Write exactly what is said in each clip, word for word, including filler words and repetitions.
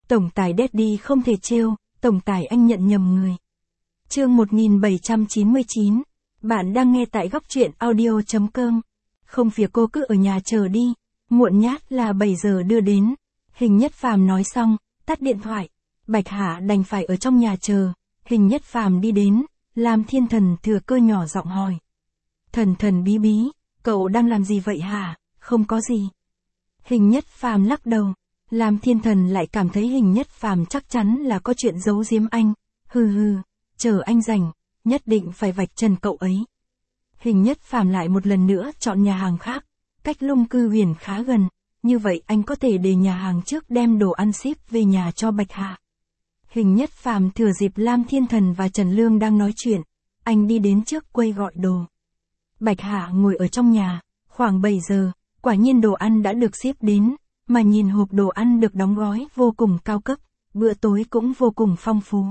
Tổng tài Daddy không thể trêu, tổng tài anh nhận nhầm người. Chương một nghìn bảy trăm chín mươi chín. Bạn đang nghe tại góc truyện audio chấm com. Không việc cô cứ ở nhà chờ đi, muộn nhát là bảy giờ đưa đến. Hình Nhất Phàm nói xong, tắt điện thoại. Bạch Hạ đành phải ở trong nhà chờ. Hình Nhất Phàm đi đến, Lam Thiên Thần thừa cơ nhỏ giọng hỏi. Thần thần bí bí, cậu đang làm gì vậy hả? Không có gì. Hình Nhất Phàm lắc đầu. Lam Thiên Thần lại cảm thấy Hình Nhất Phàm chắc chắn là có chuyện giấu giếm anh. Hừ hừ, chờ anh rảnh, nhất định phải vạch trần cậu ấy. Hình Nhất Phàm lại một lần nữa chọn nhà hàng khác, cách Lung Cư Huyền khá gần, như vậy anh có thể để nhà hàng trước đem đồ ăn ship về nhà cho Bạch Hạ. Hình Nhất Phàm thừa dịp Lam Thiên Thần và Trần Lương đang nói chuyện, anh đi đến trước quầy gọi đồ. Bạch Hạ ngồi ở trong nhà, khoảng bảy giờ, quả nhiên đồ ăn đã được ship đến, mà nhìn hộp đồ ăn được đóng gói vô cùng cao cấp, bữa tối cũng vô cùng phong phú.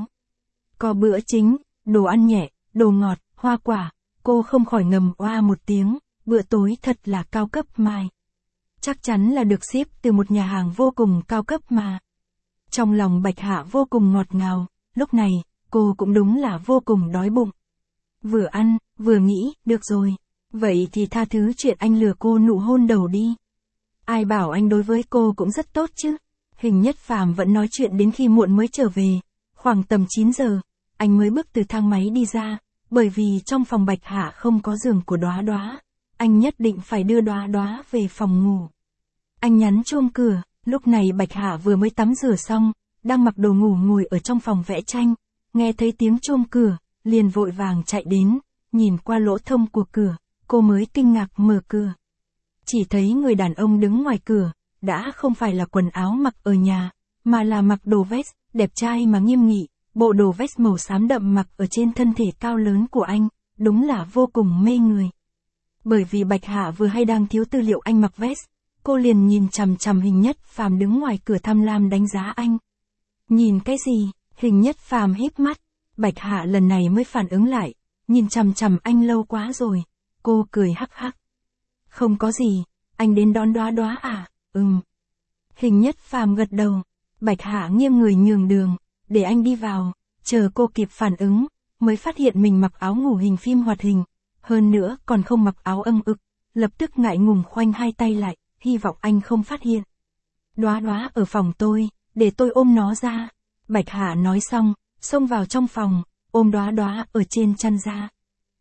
Có bữa chính, đồ ăn nhẹ, đồ ngọt, hoa quả, cô không khỏi ngầm oa một tiếng, bữa tối thật là cao cấp mai. Chắc chắn là được ship từ một nhà hàng vô cùng cao cấp mà. Trong lòng Bạch Hạ vô cùng ngọt ngào, lúc này, cô cũng đúng là vô cùng đói bụng. Vừa ăn, vừa nghĩ, được rồi, vậy thì tha thứ chuyện anh lừa cô nụ hôn đầu đi. Ai bảo anh đối với cô cũng rất tốt chứ. Hình Nhất Phàm vẫn nói chuyện đến khi muộn mới trở về, khoảng tầm chín giờ, anh mới bước từ thang máy đi ra, bởi vì trong phòng Bạch Hạ không có giường của Đóa Đóa, anh nhất định phải đưa Đóa Đóa về phòng ngủ. Anh nhấn chuông cửa, lúc này Bạch Hạ vừa mới tắm rửa xong, đang mặc đồ ngủ ngồi ở trong phòng vẽ tranh, nghe thấy tiếng chuông cửa, liền vội vàng chạy đến, nhìn qua lỗ thông của cửa, cô mới kinh ngạc mở cửa. Chỉ thấy người đàn ông đứng ngoài cửa, đã không phải là quần áo mặc ở nhà, mà là mặc đồ vest, đẹp trai mà nghiêm nghị, bộ đồ vest màu xám đậm mặc ở trên thân thể cao lớn của anh, đúng là vô cùng mê người. Bởi vì Bạch Hạ vừa hay đang thiếu tư liệu anh mặc vest, cô liền nhìn chằm chằm Hình Nhất Phàm đứng ngoài cửa tham lam đánh giá anh. Nhìn cái gì? Hình Nhất Phàm híp mắt, Bạch Hạ lần này mới phản ứng lại, nhìn chằm chằm anh lâu quá rồi, cô cười hắc hắc. Không có gì, anh đến đón Đóa Đóa à? Ừm. Hình Nhất Phàm gật đầu, Bạch Hạ nghiêng người nhường đường, để anh đi vào, chờ cô kịp phản ứng, mới phát hiện mình mặc áo ngủ hình phim hoạt hình, hơn nữa còn không mặc áo âng ực, lập tức ngại ngùng khoanh hai tay lại, hy vọng anh không phát hiện. Đóa Đóa ở phòng tôi, để tôi ôm nó ra. Bạch Hạ nói xong, xông vào trong phòng, ôm Đóa Đóa ở trên chăn ra.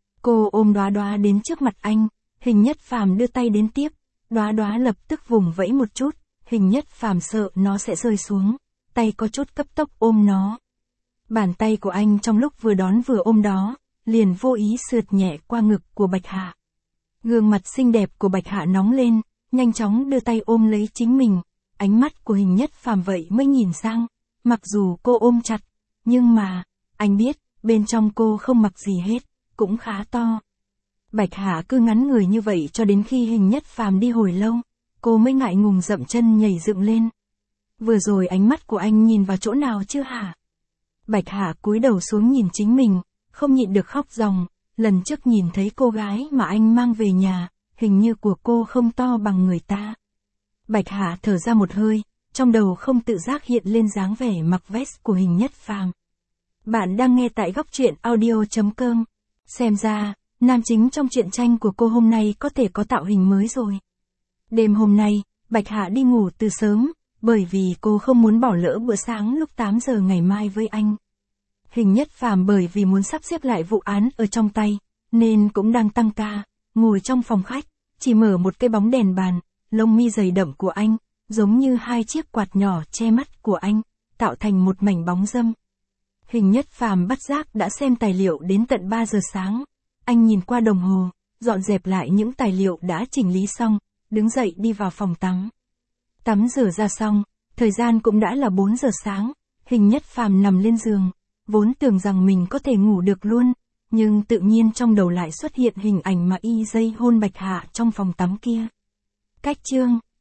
Cô ôm Đóa Đóa đến trước mặt anh, Hình Nhất Phàm đưa tay đến tiếp, Đóa Đóa lập tức vùng vẫy một chút, Hình Nhất Phàm sợ nó sẽ rơi xuống, tay có chút cấp tốc ôm nó. Bàn tay của anh trong lúc vừa đón vừa ôm đó, liền vô ý sượt nhẹ qua ngực của Bạch Hạ. Gương mặt xinh đẹp của Bạch Hạ nóng lên, nhanh chóng đưa tay ôm lấy chính mình, ánh mắt của Hình Nhất Phàm vậy mới nhìn sang, mặc dù cô ôm chặt, nhưng mà, anh biết, bên trong cô không mặc gì hết, cũng khá to. Bạch Hạ cứ ngắn người như vậy cho đến khi Hình Nhất Phàm đi hồi lâu, cô mới ngại ngùng dậm chân nhảy dựng lên. Vừa rồi ánh mắt của anh nhìn vào chỗ nào chứ hả? Bạch Hạ cúi đầu xuống nhìn chính mình, không nhịn được khóc ròng, lần trước nhìn thấy cô gái mà anh mang về nhà, hình như của cô không to bằng người ta. Bạch Hạ thở ra một hơi, trong đầu không tự giác hiện lên dáng vẻ mặc vest của Hình Nhất Phàm. Bạn đang nghe tại góc truyện audio chấm com. Xem ra, nam chính trong truyện tranh của cô hôm nay có thể có tạo hình mới rồi. Đêm hôm nay, Bạch Hạ đi ngủ từ sớm, bởi vì cô không muốn bỏ lỡ bữa sáng lúc tám giờ ngày mai với anh. Hình Nhất Phàm bởi vì muốn sắp xếp lại vụ án ở trong tay, nên cũng đang tăng ca, ngồi trong phòng khách, chỉ mở một cái bóng đèn bàn, lông mi dày đậm của anh, giống như hai chiếc quạt nhỏ che mắt của anh, tạo thành một mảnh bóng râm. Hình Nhất Phàm bất giác đã xem tài liệu đến tận ba giờ sáng, anh nhìn qua đồng hồ, dọn dẹp lại những tài liệu đã chỉnh lý xong, đứng dậy đi vào phòng tắm. Tắm rửa ra xong, thời gian cũng đã là bốn giờ sáng, Hình Nhất Phàm nằm lên giường, vốn tưởng rằng mình có thể ngủ được luôn, nhưng tự nhiên trong đầu lại xuất hiện hình ảnh mà y dây hôn Bạch Hạ trong phòng tắm kia. Cách chương